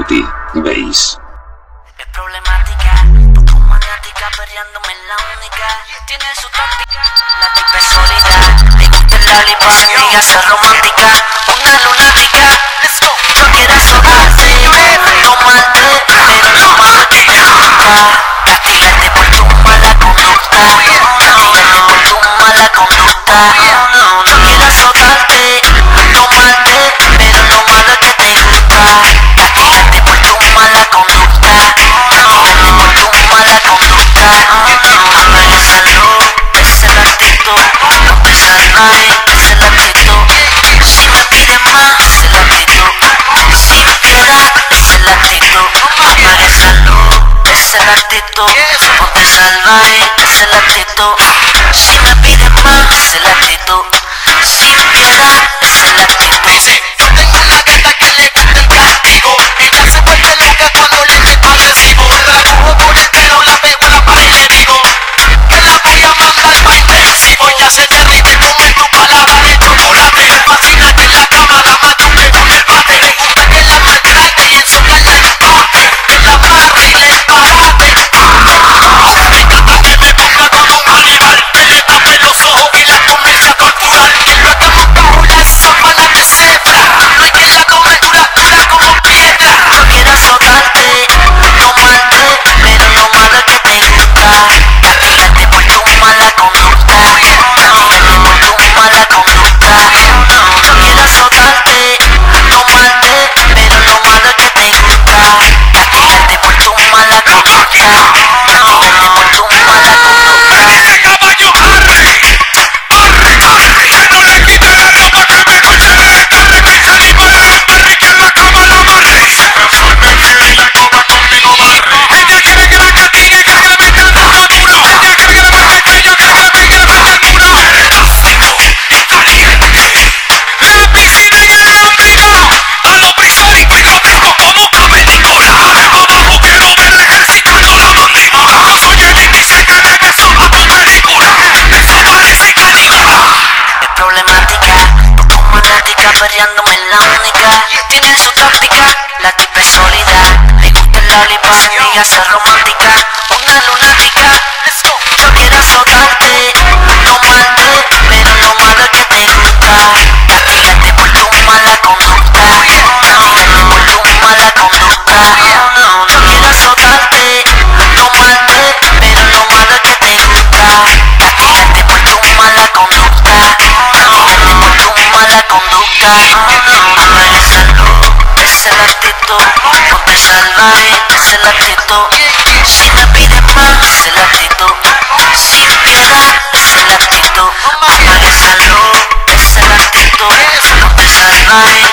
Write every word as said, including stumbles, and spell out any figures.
City Bass. Es problemática, poco maniática, perreándome en la única. Tiene su táctica, la tipa es sólida. Le gusta el lollipop, se amiga, ser romántica. Una lunática, let's go. No quiere azotarte, tomarte, pero lo malo que te gusta. Castigarte por tu mala conducta. Castigarte por tu mala conducta. No quiere azotarte, tomarte, pero lo malo que te gusta. Castigarte por tu mala conducta. Castigarte por tu mala conducta. No eres salud, esa es la actitud. No te salvaré, esa es la actitud. Si me pides más, esa es la actitud. Sin piedad, esa es la actitud. No eres salud, esa es la actitud. No te salvaré, esa es la actitud. Si me pides más, esa es la actitud. Sin piedad, esa es la actitud. Dice, yo tengo una gata que le gusta el castigo. Ella se vuelve loca cuando le meto agresivo. La cojo por el pelo, la pego en la pared y le digo que la voy a mandar pa' intensivo. Ella se derrite con el tu palabra de chocolate. Le fascina que en la cama la machuque con el bate. Le gusta que la maltrate y ensolarla en un bate. Que la barre y le parate. Me encanta que me ponga como un animal. Que le tape los ojos y la comience a torturar. Lo que montado la sábana que se fla. No hay quien la tome dura, dura como piedra. No quiero azotarte, tomarte, pero lo malo que te gusta. Castigarte por tu mala conducta. Castigarte por tu mala conducta. No quiero azotarte, tomarte, pero lo malo que te gusta. Castigarte por tu mala conducta. Castigarte por tu mala conducta. Dice caballo, arre, arre, arre. Que no le quite la ropa que me guste. Arre, que se libere el perri que en la cama la amarre. Se resuelve bien y la coba conmigo barre. Ella quiere que la castigue, quiere que le meta el dedo duro. Ella quiere que le meta el cuello, quiere que le pegue, que le meta el culo. Ácido y caliente. La piscina y el ámbito. A los prisónicos y góticos como cavernícola. Arriba abajo quiero ver el ejército y toda la mandíbula. Yo soy el indio y sé que regreso a tu película. Eso parece caníbala. Es problemática, poco maniática, perreándome en la única. Tiene su táctica, la tipa es sólida. Le gusta el lollipop, se amiga, ser romántica. Una lunática, let's go. No quiere azotarte, tomarte, pero lo malo que te gusta. Castigarte por tu mala conducta. Castigarte por tu mala conducta. No quiere azotarte, tomarte, pero lo malo que te gusta. Castigarte por tu mala conducta. Castigarte por tu mala conducta. No eres salud, esa es la actitud. No te salvaré, esa es la actitud. Si me pides más, esa es la actitud. Sin piedad, esa es la actitud. No eres salud, esa es la actitud. No te salvaré,